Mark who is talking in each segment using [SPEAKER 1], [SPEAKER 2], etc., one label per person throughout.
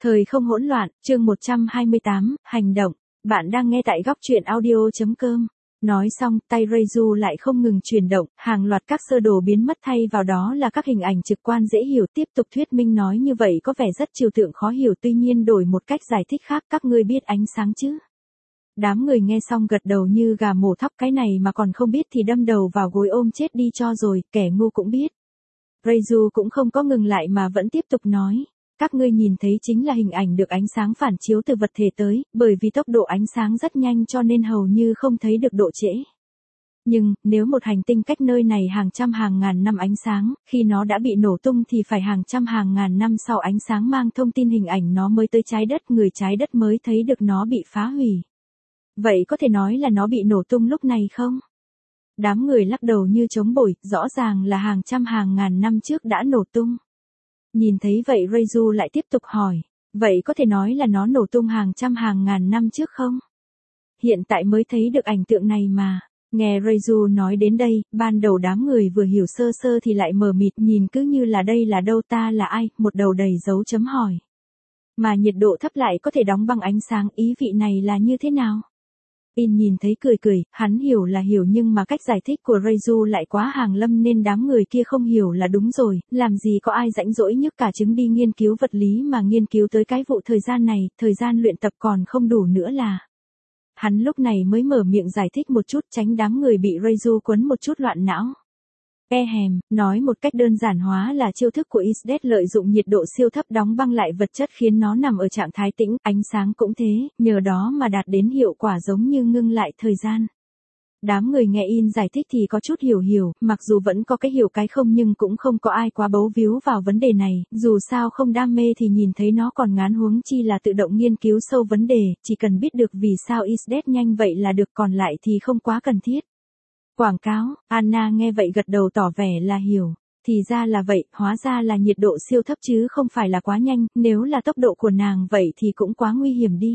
[SPEAKER 1] Thời không hỗn loạn, chương 128, hành động. Bạn đang nghe tại góc truyện audio.com. Nói xong, tay Reizu lại không ngừng chuyển động, hàng loạt các sơ đồ biến mất thay vào đó là các hình ảnh trực quan dễ hiểu. Tiếp tục thuyết minh nói như vậy có vẻ rất trừu tượng khó hiểu, tuy nhiên đổi một cách giải thích khác, các ngươi biết ánh sáng chứ? Đám người nghe xong gật đầu như gà mổ thóc, cái này mà còn không biết thì đâm đầu vào gối ôm chết đi cho rồi, kẻ ngu cũng biết. Reizu cũng không có ngừng lại mà vẫn tiếp tục nói. Các ngươi nhìn thấy chính là hình ảnh được ánh sáng phản chiếu từ vật thể tới, bởi vì tốc độ ánh sáng rất nhanh cho nên hầu như không thấy được độ trễ. Nhưng, nếu một hành tinh cách nơi này hàng trăm hàng ngàn năm ánh sáng, khi nó đã bị nổ tung thì phải hàng trăm hàng ngàn năm sau ánh sáng mang thông tin hình ảnh nó mới tới trái đất, người trái đất mới thấy được nó bị phá hủy. Vậy có thể nói là nó bị nổ tung lúc này không? Đám người lắc đầu như trống bổi, rõ ràng là hàng trăm hàng ngàn năm trước đã nổ tung. Nhìn thấy vậy Reizu lại tiếp tục hỏi, vậy có thể nói là nó nổ tung hàng trăm hàng ngàn năm trước không? Hiện tại mới thấy được ảnh tượng này mà. Nghe Reizu nói đến đây, ban đầu đám người vừa hiểu sơ sơ thì lại mờ mịt, nhìn cứ như là đây là đâu, ta là ai, một đầu đầy dấu chấm hỏi. Mà nhiệt độ thấp lại có thể đóng băng ánh sáng, ý vị này là như thế nào? In nhìn thấy cười cười, hắn hiểu là hiểu nhưng mà cách giải thích của Reizu lại quá hàn lâm nên đám người kia không hiểu là đúng rồi, làm gì có ai rãnh rỗi nhức cả trứng đi nghiên cứu vật lý mà nghiên cứu tới cái vụ thời gian này, thời gian luyện tập còn không đủ nữa là. Hắn lúc này mới mở miệng giải thích một chút tránh đám người bị Reizu quấn một chút loạn não. Nói một cách đơn giản hóa là chiêu thức của Isdet lợi dụng nhiệt độ siêu thấp đóng băng lại vật chất khiến nó nằm ở trạng thái tĩnh, ánh sáng cũng thế, nhờ đó mà đạt đến hiệu quả giống như ngưng lại thời gian. Đám người nghe In giải thích thì có chút hiểu, mặc dù vẫn có cái hiểu cái không nhưng cũng không có ai quá bấu víu vào vấn đề này, dù sao không đam mê thì nhìn thấy nó còn ngán huống chi là tự động nghiên cứu sâu vấn đề, chỉ cần biết được vì sao Isdet nhanh vậy là được, còn lại thì không quá cần thiết. Quảng cáo, Anna nghe vậy gật đầu tỏ vẻ là hiểu. Thì ra là vậy, hóa ra là nhiệt độ siêu thấp chứ không phải là quá nhanh, nếu là tốc độ của nàng vậy thì cũng quá nguy hiểm đi.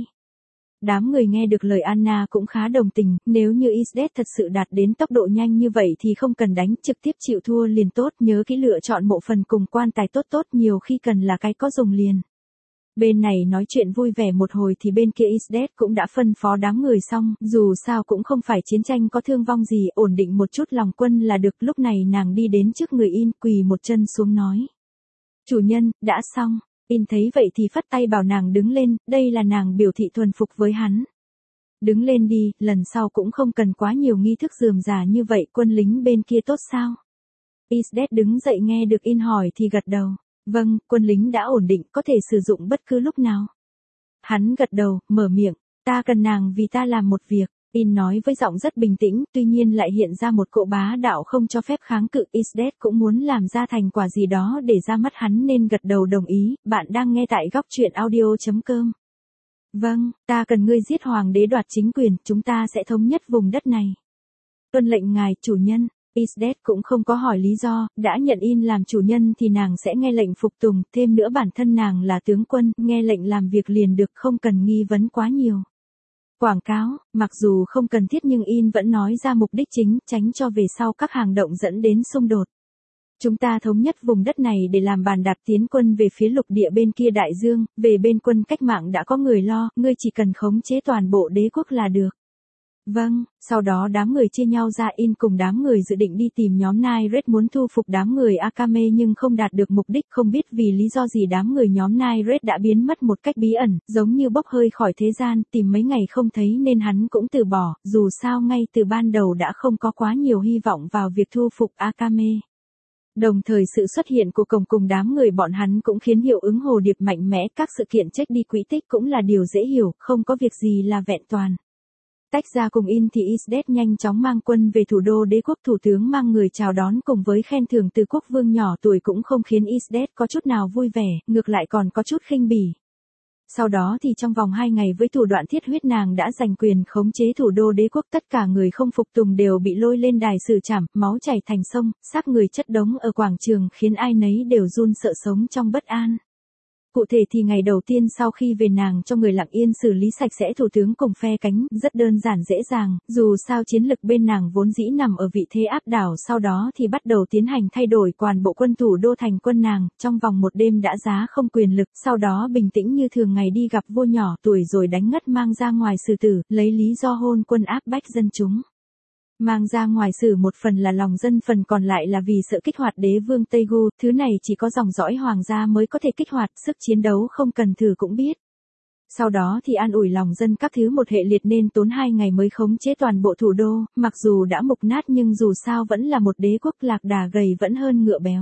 [SPEAKER 1] Đám người nghe được lời Anna cũng khá đồng tình, nếu như Isdet thật sự đạt đến tốc độ nhanh như vậy thì không cần đánh, trực tiếp chịu thua liền tốt, nhớ kỹ lựa chọn mộ phần cùng quan tài tốt, nhiều khi cần là cái có dùng liền. Bên này nói chuyện vui vẻ một hồi thì bên kia Isdet cũng đã phân phó đám người xong, dù sao cũng không phải chiến tranh có thương vong gì, ổn định một chút lòng quân là được. Lúc này nàng đi đến trước người In, quỳ một chân xuống nói. Chủ nhân, đã xong. In thấy vậy thì phất tay bảo nàng đứng lên, đây là nàng biểu thị thuần phục với hắn. Đứng lên đi, lần sau cũng không cần quá nhiều nghi thức rườm rà như vậy, quân lính bên kia tốt sao? Isdet đứng dậy nghe được In hỏi thì gật đầu. Vâng, quân lính đã ổn định, có thể sử dụng bất cứ lúc nào. Hắn gật đầu, mở miệng, ta cần nàng vì ta làm một việc. In nói với giọng rất bình tĩnh, tuy nhiên lại hiện ra một cỗ bá đạo không cho phép kháng cự. Isdet cũng muốn làm ra thành quả gì đó để ra mắt hắn nên gật đầu đồng ý. Bạn đang nghe tại góc truyện audio.com. Vâng, ta cần ngươi giết hoàng đế đoạt chính quyền, chúng ta sẽ thống nhất vùng đất này. Tuân lệnh ngài, chủ nhân. Isdet cũng không có hỏi lý do, đã nhận In làm chủ nhân thì nàng sẽ nghe lệnh phục tùng, thêm nữa bản thân nàng là tướng quân, nghe lệnh làm việc liền được, không cần nghi vấn quá nhiều. Quảng cáo, mặc dù không cần thiết nhưng In vẫn nói ra mục đích chính, tránh cho về sau các hành động dẫn đến xung đột. Chúng ta thống nhất vùng đất này để làm bàn đạp tiến quân về phía lục địa bên kia đại dương, về bên quân cách mạng đã có người lo, ngươi chỉ cần khống chế toàn bộ đế quốc là được. Vâng, sau đó đám người chia nhau ra. In cùng đám người dự định đi tìm nhóm Nairet muốn thu phục đám người Akame nhưng không đạt được mục đích, không biết vì lý do gì đám người nhóm Nairet đã biến mất một cách bí ẩn, giống như bốc hơi khỏi thế gian, tìm mấy ngày không thấy nên hắn cũng từ bỏ, dù sao ngay từ ban đầu đã không có quá nhiều hy vọng vào việc thu phục Akame. Đồng thời sự xuất hiện của cổng cùng đám người bọn hắn cũng khiến hiệu ứng hồ điệp mạnh mẽ, các sự kiện check đi quỹ tích cũng là điều dễ hiểu, không có việc gì là vẹn toàn. Tách ra cùng In thì Isdet nhanh chóng mang quân về thủ đô đế quốc, thủ tướng mang người chào đón cùng với khen thưởng từ quốc vương nhỏ tuổi cũng không khiến Isdet có chút nào vui vẻ, ngược lại còn có chút khinh bỉ. Sau đó thì trong vòng 2 ngày với thủ đoạn thiết huyết nàng đã giành quyền khống chế thủ đô đế quốc, tất cả người không phục tùng đều bị lôi lên đài xử trảm, máu chảy thành sông, xác người chất đống ở quảng trường khiến ai nấy đều run sợ sống trong bất an. Cụ thể thì ngày đầu tiên sau khi về nàng cho người Lặng Yên xử lý sạch sẽ thủ tướng cùng phe cánh, rất đơn giản dễ dàng, dù sao chiến lực bên nàng vốn dĩ nằm ở vị thế áp đảo, sau đó thì bắt đầu tiến hành thay đổi toàn bộ quân thủ đô thành quân nàng, trong vòng một đêm đã giá không quyền lực, sau đó bình tĩnh như thường ngày đi gặp vua nhỏ tuổi rồi đánh ngất mang ra ngoài xử tử, lấy lý do hôn quân áp bách dân chúng. Mang ra ngoài xử một phần là lòng dân, phần còn lại là vì sợ kích hoạt đế vương Tây Gu, thứ này chỉ có dòng dõi hoàng gia mới có thể kích hoạt, sức chiến đấu không cần thử cũng biết. Sau đó thì an ủi lòng dân các thứ một hệ liệt nên tốn 2 ngày mới khống chế toàn bộ thủ đô, mặc dù đã mục nát nhưng dù sao vẫn là một đế quốc lạc đà gầy vẫn hơn ngựa béo.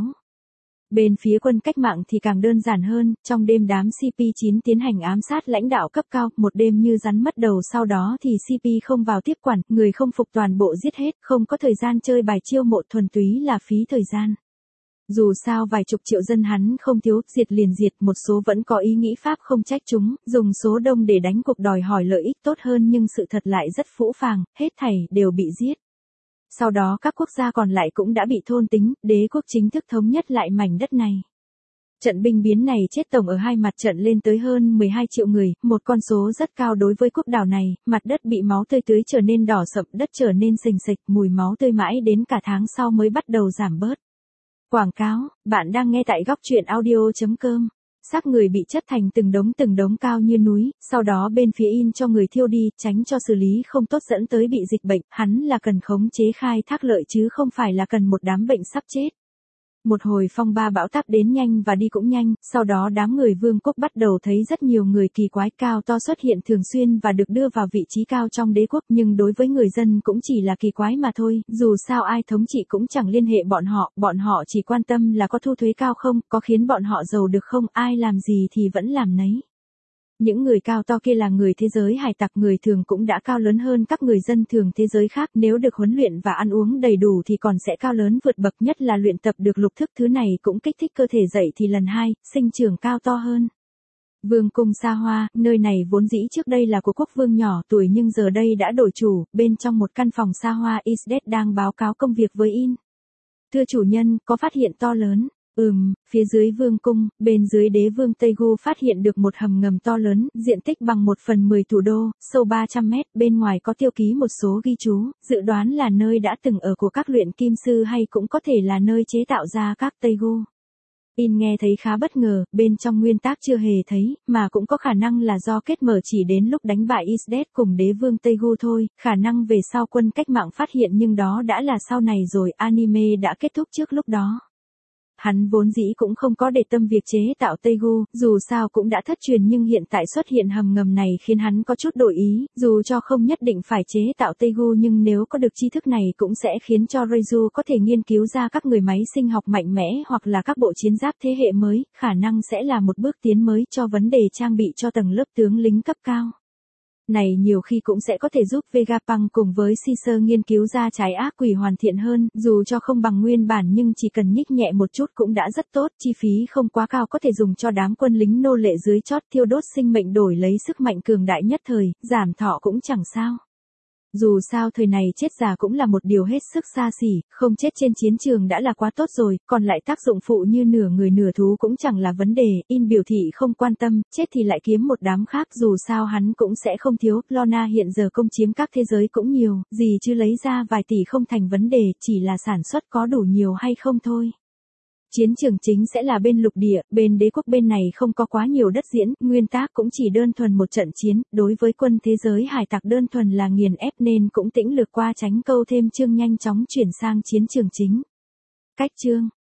[SPEAKER 1] Bên phía quân cách mạng thì càng đơn giản hơn, trong đêm đám CP9 tiến hành ám sát lãnh đạo cấp cao, một đêm như rắn mất đầu, sau đó thì CP không vào tiếp quản, người không phục toàn bộ giết hết, không có thời gian chơi bài chiêu mộ, thuần túy là phí thời gian. Dù sao vài chục triệu dân hắn không thiếu, diệt liền diệt, một số vẫn có ý nghĩ pháp không trách chúng, dùng số đông để đánh cuộc đòi hỏi lợi ích tốt hơn nhưng sự thật lại rất phũ phàng, hết thảy đều bị giết. Sau đó các quốc gia còn lại cũng đã bị thôn tính, đế quốc chính thức thống nhất lại mảnh đất này. Trận binh biến này chết tổng ở hai mặt trận lên tới hơn 12 triệu người, một con số rất cao đối với quốc đảo này, mặt đất bị máu tươi tưới trở nên đỏ sậm, đất trở nên sình sịch, mùi máu tươi mãi đến cả tháng sau mới bắt đầu giảm bớt. Quảng cáo, bạn đang nghe tại góc truyện audio.com. Xác người bị chất thành từng đống cao như núi, sau đó bên phía in cho người thiêu đi, tránh cho xử lý không tốt dẫn tới bị dịch bệnh, hắn là cần khống chế khai thác lợi chứ không phải là cần một đám bệnh sắp chết. Một hồi phong ba bão táp đến nhanh và đi cũng nhanh, sau đó đám người vương quốc bắt đầu thấy rất nhiều người kỳ quái cao to xuất hiện thường xuyên và được đưa vào vị trí cao trong đế quốc, nhưng đối với người dân cũng chỉ là kỳ quái mà thôi, dù sao ai thống trị cũng chẳng liên hệ bọn họ chỉ quan tâm là có thu thuế cao không, có khiến bọn họ giàu được không, ai làm gì thì vẫn làm nấy. Những người cao to kia là người thế giới hải tặc, người thường cũng đã cao lớn hơn các người dân thường thế giới khác, nếu được huấn luyện và ăn uống đầy đủ thì còn sẽ cao lớn vượt bậc, nhất là luyện tập được lục thức, thứ này cũng kích thích cơ thể dậy thì lần 2, sinh trưởng cao to hơn. Vương cung xa hoa, nơi này vốn dĩ trước đây là của quốc vương nhỏ tuổi nhưng giờ đây đã đổi chủ, bên trong một căn phòng xa hoa Isdet đang báo cáo công việc với In. Thưa chủ nhân, có phát hiện to lớn. Phía dưới vương cung, bên dưới đế vương Tây Gu phát hiện được một hầm ngầm to lớn, diện tích bằng 1/10 thủ đô, sâu 300 mét, bên ngoài có tiêu ký một số ghi chú, dự đoán là nơi đã từng ở của các luyện kim sư hay cũng có thể là nơi chế tạo ra các Tây Gu. In nghe thấy khá bất ngờ, bên trong nguyên tác chưa hề thấy, mà cũng có khả năng là do kết mở chỉ đến lúc đánh bại Isdet cùng đế vương Tây Gu thôi, khả năng về sau quân cách mạng phát hiện nhưng đó đã là sau này rồi, anime đã kết thúc trước lúc đó. Hắn vốn dĩ cũng không có để tâm việc chế tạo Tây Gu, dù sao cũng đã thất truyền nhưng hiện tại xuất hiện hầm ngầm này khiến hắn có chút đổi ý, dù cho không nhất định phải chế tạo Tây Gu nhưng nếu có được tri thức này cũng sẽ khiến cho Reizu có thể nghiên cứu ra các người máy sinh học mạnh mẽ hoặc là các bộ chiến giáp thế hệ mới, khả năng sẽ là một bước tiến mới cho vấn đề trang bị cho tầng lớp tướng lính cấp cao. Này nhiều khi cũng sẽ có thể giúp Vegapunk cùng với Caesar nghiên cứu ra trái ác quỷ hoàn thiện hơn, dù cho không bằng nguyên bản nhưng chỉ cần nhích nhẹ một chút cũng đã rất tốt, chi phí không quá cao có thể dùng cho đám quân lính nô lệ dưới chót thiêu đốt sinh mệnh đổi lấy sức mạnh cường đại nhất thời, giảm thọ cũng chẳng sao. Dù sao thời này chết già cũng là một điều hết sức xa xỉ, không chết trên chiến trường đã là quá tốt rồi, còn lại tác dụng phụ như nửa người nửa thú cũng chẳng là vấn đề, In biểu thị không quan tâm, chết thì lại kiếm một đám khác, dù sao hắn cũng sẽ không thiếu, Lorna hiện giờ công chiếm các thế giới cũng nhiều, gì chứ lấy ra vài tỷ không thành vấn đề, chỉ là sản xuất có đủ nhiều hay không thôi. Chiến trường chính sẽ là bên lục địa, bên đế quốc bên này không có quá nhiều đất diễn, nguyên tác cũng chỉ đơn thuần một trận chiến, đối với quân thế giới hải tặc đơn thuần là nghiền ép nên cũng tĩnh lược qua tránh câu thêm chương nhanh chóng chuyển sang chiến trường chính. Cách chương